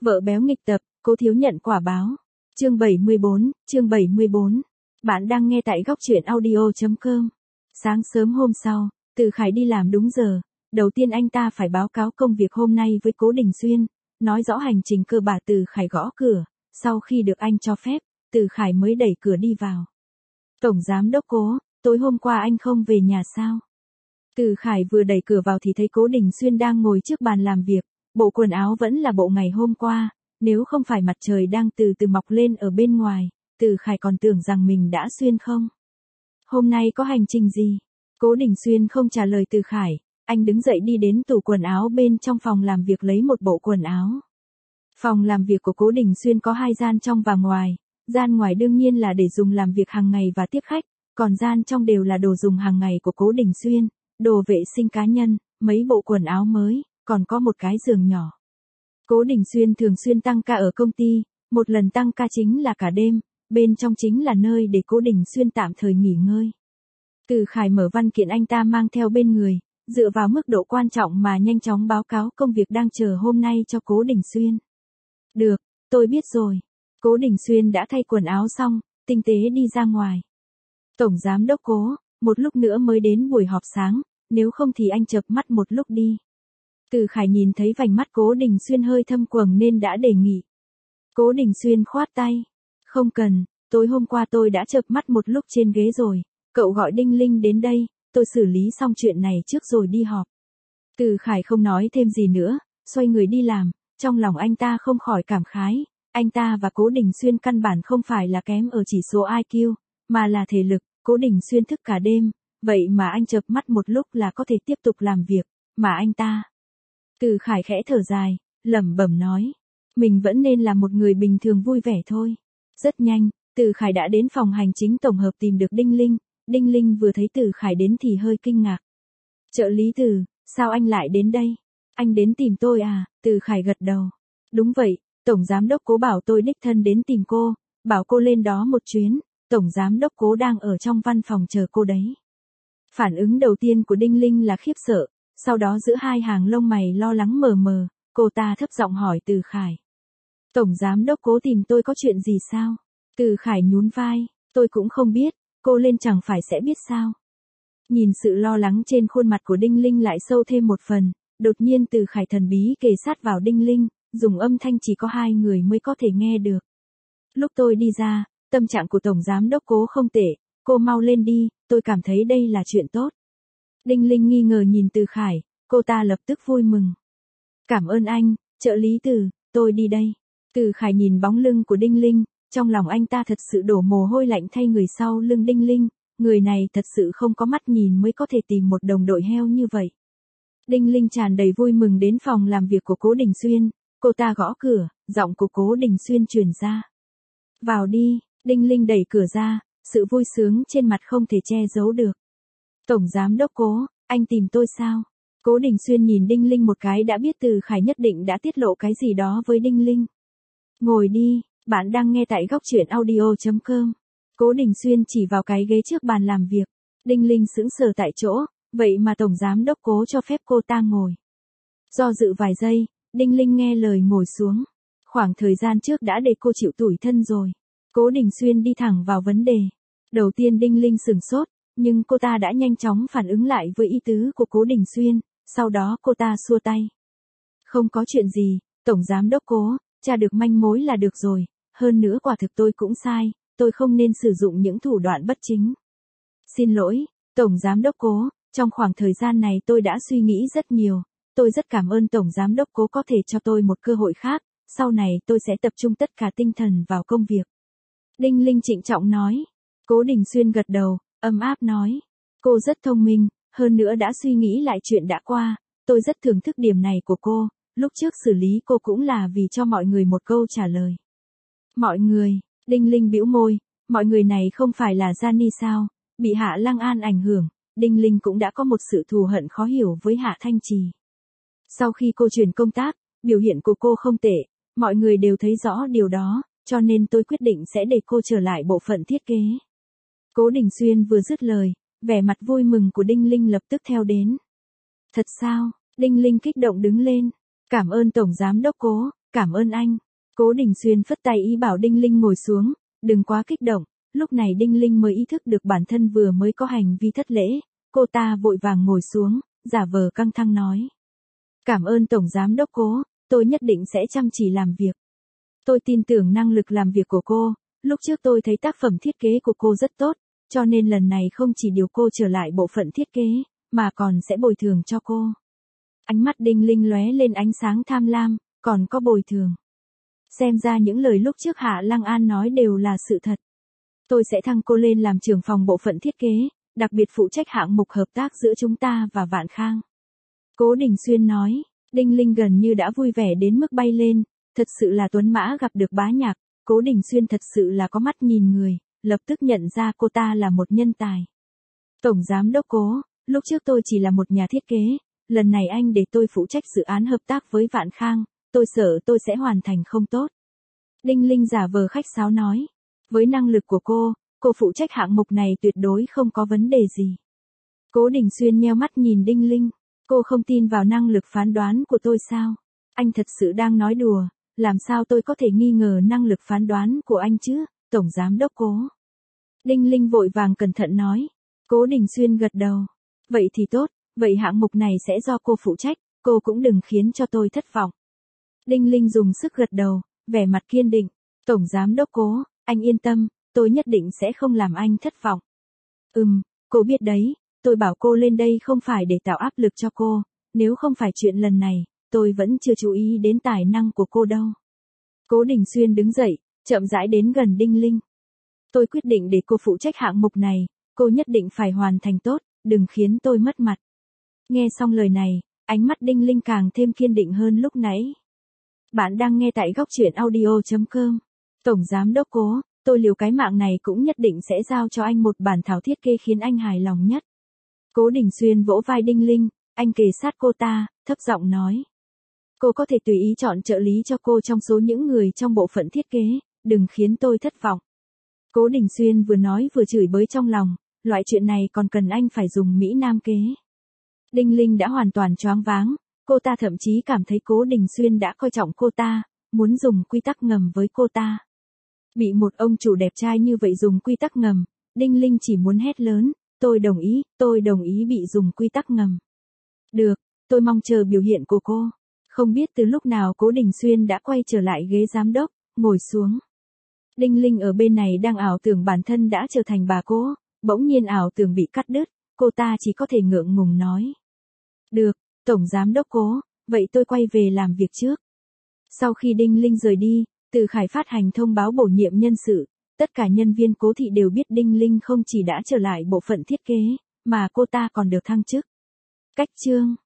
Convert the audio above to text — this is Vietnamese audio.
Vợ béo nghịch tập, Cố thiếu nhận quả báo. Chương 74. Bạn đang nghe tại góc truyện audio.com. Sáng sớm hôm sau, Từ Khải đi làm đúng giờ. Đầu tiên anh ta phải báo cáo công việc hôm nay với Cố Đình Xuyên, nói rõ hành trình cơ bản. Từ Khải gõ cửa, sau khi được anh cho phép, Từ Khải mới đẩy cửa đi vào. Tổng giám đốc Cố, tối hôm qua anh không về nhà sao? Từ Khải vừa đẩy cửa vào thì thấy Cố Đình Xuyên đang ngồi trước bàn làm việc, bộ quần áo vẫn là bộ ngày hôm qua, nếu không phải mặt trời đang từ từ mọc lên ở bên ngoài, Từ Khải còn tưởng rằng mình đã xuyên không. Hôm nay có hành trình gì? Cố Đình Xuyên không trả lời Từ Khải, anh đứng dậy đi đến tủ quần áo bên trong phòng làm việc lấy một bộ quần áo. Phòng làm việc của Cố Đình Xuyên có hai gian trong và ngoài, gian ngoài đương nhiên là để dùng làm việc hàng ngày và tiếp khách, còn gian trong đều là đồ dùng hàng ngày của Cố Đình Xuyên, đồ vệ sinh cá nhân, mấy bộ quần áo mới, còn có một cái giường nhỏ. Cố Đình Xuyên thường xuyên tăng ca ở công ty, một lần tăng ca chính là cả đêm, bên trong chính là nơi để Cố Đình Xuyên tạm thời nghỉ ngơi. Từ Khải mở văn kiện anh ta mang theo bên người, dựa vào mức độ quan trọng mà nhanh chóng báo cáo công việc đang chờ hôm nay cho Cố Đình Xuyên. Được, tôi biết rồi. Cố Đình Xuyên đã thay quần áo xong, tinh tế đi ra ngoài. Tổng giám đốc Cố, một lúc nữa mới đến buổi họp sáng, nếu không thì anh chợp mắt một lúc đi. Từ Khải nhìn thấy vành mắt Cố Đình Xuyên hơi thâm quầng nên đã đề nghị. Cố Đình Xuyên khoát tay. Không cần, tối hôm qua tôi đã chợp mắt một lúc trên ghế rồi, cậu gọi Đinh Linh đến đây, tôi xử lý xong chuyện này trước rồi đi họp. Từ Khải không nói thêm gì nữa, xoay người đi làm, trong lòng anh ta không khỏi cảm khái, anh ta và Cố Đình Xuyên căn bản không phải là kém ở chỉ số IQ, mà là thể lực. Cố Đình Xuyên thức cả đêm, vậy mà anh chợp mắt một lúc là có thể tiếp tục làm việc, mà anh ta. Từ Khải khẽ thở dài, lẩm bẩm nói, mình vẫn nên là một người bình thường vui vẻ thôi. Rất nhanh, Từ Khải đã đến phòng hành chính tổng hợp tìm được Đinh Linh. Đinh Linh vừa thấy Từ Khải đến thì hơi kinh ngạc. Trợ lý Từ, sao anh lại đến đây? Anh đến tìm tôi à? Từ Khải gật đầu. Đúng vậy, Tổng Giám đốc Cố bảo tôi đích thân đến tìm cô, bảo cô lên đó một chuyến, Tổng Giám đốc Cố đang ở trong văn phòng chờ cô đấy. Phản ứng đầu tiên của Đinh Linh là khiếp sợ, sau đó giữa hai hàng lông mày lo lắng mờ mờ, cô ta thấp giọng hỏi Từ Khải. Tổng Giám đốc Cố tìm tôi có chuyện gì sao? Từ Khải nhún vai, tôi cũng không biết, cô lên chẳng phải sẽ biết sao. Nhìn sự lo lắng trên khuôn mặt của Đinh Linh lại sâu thêm một phần, đột nhiên Từ Khải thần bí kề sát vào Đinh Linh, dùng âm thanh chỉ có hai người mới có thể nghe được. Lúc tôi đi ra, tâm trạng của Tổng Giám đốc Cố không tệ, cô mau lên đi, tôi cảm thấy đây là chuyện tốt. Đinh Linh nghi ngờ nhìn Từ Khải, cô ta lập tức vui mừng. Cảm ơn anh, trợ lý Từ, tôi đi đây. Từ Khải nhìn bóng lưng của Đinh Linh, trong lòng anh ta thật sự đổ mồ hôi lạnh thay người sau lưng Đinh Linh, người này thật sự không có mắt nhìn mới có thể tìm một đồng đội heo như vậy. Đinh Linh tràn đầy vui mừng đến phòng làm việc của Cố Đình Xuyên, cô ta gõ cửa, giọng của Cố Đình Xuyên truyền ra. Vào đi, Đinh Linh đẩy cửa ra, sự vui sướng trên mặt không thể che giấu được. Tổng Giám đốc Cố, anh tìm tôi sao? Cố Đình Xuyên nhìn Đinh Linh một cái đã biết Từ Khải nhất định đã tiết lộ cái gì đó với Đinh Linh. Ngồi đi, bạn đang nghe tại góc truyện audio.com. Cố Đình Xuyên chỉ vào cái ghế trước bàn làm việc. Đinh Linh sững sờ tại chỗ, vậy mà Tổng Giám đốc Cố cho phép cô ta ngồi. Do dự vài giây, Đinh Linh nghe lời ngồi xuống. Khoảng thời gian trước đã để cô chịu tủi thân rồi. Cố Đình Xuyên đi thẳng vào vấn đề. Đầu tiên Đinh Linh sửng sốt, nhưng cô ta đã nhanh chóng phản ứng lại với ý tứ của Cố Đình Xuyên, sau đó cô ta xua tay. Không có chuyện gì, Tổng Giám đốc Cố, tra được manh mối là được rồi, hơn nữa quả thực tôi cũng sai, tôi không nên sử dụng những thủ đoạn bất chính. Xin lỗi, Tổng Giám đốc Cố, trong khoảng thời gian này tôi đã suy nghĩ rất nhiều, tôi rất cảm ơn Tổng Giám đốc Cố có thể cho tôi một cơ hội khác, sau này tôi sẽ tập trung tất cả tinh thần vào công việc. Đinh Linh trịnh trọng nói. Cố Đình Xuyên gật đầu, ấm áp nói. Cô rất thông minh, hơn nữa đã suy nghĩ lại chuyện đã qua, tôi rất thưởng thức điểm này của cô, lúc trước xử lý cô cũng là vì cho mọi người một câu trả lời. Mọi người, Đinh Linh bĩu môi, mọi người này không phải là Gianni sao, bị Hạ Lăng An ảnh hưởng, Đinh Linh cũng đã có một sự thù hận khó hiểu với Hạ Thanh Trì. Sau khi cô chuyển công tác, biểu hiện của cô không tệ, mọi người đều thấy rõ điều đó, cho nên tôi quyết định sẽ để cô trở lại bộ phận thiết kế. Cố Đình Xuyên vừa dứt lời, vẻ mặt vui mừng của Đinh Linh lập tức theo đến. Thật sao? Đinh Linh kích động đứng lên. Cảm ơn Tổng Giám đốc Cố, cảm ơn anh. Cố Đình Xuyên phất tay ý bảo Đinh Linh ngồi xuống, đừng quá kích động. Lúc này Đinh Linh mới ý thức được bản thân vừa mới có hành vi thất lễ, cô ta vội vàng ngồi xuống, giả vờ căng thẳng nói. Cảm ơn Tổng Giám Đốc Cố, tôi nhất định sẽ chăm chỉ làm việc. Tôi tin tưởng năng lực làm việc của cô, lúc trước tôi thấy tác phẩm thiết kế của cô rất tốt, cho nên lần này không chỉ điều cô trở lại bộ phận thiết kế, mà còn sẽ bồi thường cho cô. Ánh mắt Đinh Linh lóe lên ánh sáng tham lam, còn có bồi thường. Xem ra những lời lúc trước Hạ Lăng An nói đều là sự thật. Tôi sẽ thăng cô lên làm trưởng phòng bộ phận thiết kế, đặc biệt phụ trách hạng mục hợp tác giữa chúng ta và Vạn Khang. Cố Đình Xuyên nói, Đinh Linh gần như đã vui vẻ đến mức bay lên, thật sự là tuấn mã gặp được bá nhạc, Cố Đình Xuyên thật sự là có mắt nhìn người, lập tức nhận ra cô ta là một nhân tài. Tổng Giám Đốc Cố, lúc trước tôi chỉ là một nhà thiết kế, lần này anh để tôi phụ trách dự án hợp tác với Vạn Khang, tôi sợ tôi sẽ hoàn thành không tốt. Đinh Linh giả vờ khách sáo nói, với năng lực của cô phụ trách hạng mục này tuyệt đối không có vấn đề gì. Cố Đình Xuyên nheo mắt nhìn Đinh Linh, cô không tin vào năng lực phán đoán của tôi sao? Anh thật sự đang nói đùa, làm sao tôi có thể nghi ngờ năng lực phán đoán của anh chứ, Tổng Giám Đốc Cố. Đinh Linh vội vàng cẩn thận nói, Cố Đình Xuyên gật đầu, vậy thì tốt, vậy hạng mục này sẽ do cô phụ trách, cô cũng đừng khiến cho tôi thất vọng. Đinh Linh dùng sức gật đầu, vẻ mặt kiên định, Tổng Giám Đốc Cố, anh yên tâm, tôi nhất định sẽ không làm anh thất vọng. Cô biết đấy, tôi bảo cô lên đây không phải để tạo áp lực cho cô, nếu không phải chuyện lần này, tôi vẫn chưa chú ý đến tài năng của cô đâu. Cố Đình Xuyên đứng dậy, chậm rãi đến gần Đinh Linh. Tôi quyết định để cô phụ trách hạng mục này, cô nhất định phải hoàn thành tốt, đừng khiến tôi mất mặt. Nghe xong lời này, ánh mắt Đinh Linh càng thêm kiên định hơn lúc nãy. Bạn đang nghe tại góc truyện audio.com. Tổng Giám Đốc Cố, tôi liều cái mạng này cũng nhất định sẽ giao cho anh một bản thảo thiết kế khiến anh hài lòng nhất. Cố Đình Xuyên vỗ vai Đinh Linh, anh kề sát cô ta, thấp giọng nói. Cô có thể tùy ý chọn trợ lý cho cô trong số những người trong bộ phận thiết kế, đừng khiến tôi thất vọng. Cố Đình Xuyên vừa nói vừa chửi bới trong lòng, loại chuyện này còn cần anh phải dùng Mỹ Nam kế. Đinh Linh đã hoàn toàn choáng váng, cô ta thậm chí cảm thấy Cố Đình Xuyên đã coi trọng cô ta, muốn dùng quy tắc ngầm với cô ta. Bị một ông chủ đẹp trai như vậy dùng quy tắc ngầm, Đinh Linh chỉ muốn hét lớn, tôi đồng ý bị dùng quy tắc ngầm. Được, tôi mong chờ biểu hiện của cô. Không biết từ lúc nào Cố Đình Xuyên đã quay trở lại ghế giám đốc, ngồi xuống. Đinh Linh ở bên này đang ảo tưởng bản thân đã trở thành bà Cố, bỗng nhiên ảo tưởng bị cắt đứt, cô ta chỉ có thể ngượng ngùng nói. Được, Tổng Giám Đốc Cố, vậy tôi quay về làm việc trước. Sau khi Đinh Linh rời đi, Từ Khải phát hành thông báo bổ nhiệm nhân sự, tất cả nhân viên Cố thị đều biết Đinh Linh không chỉ đã trở lại bộ phận thiết kế, mà cô ta còn được thăng chức. Cách chương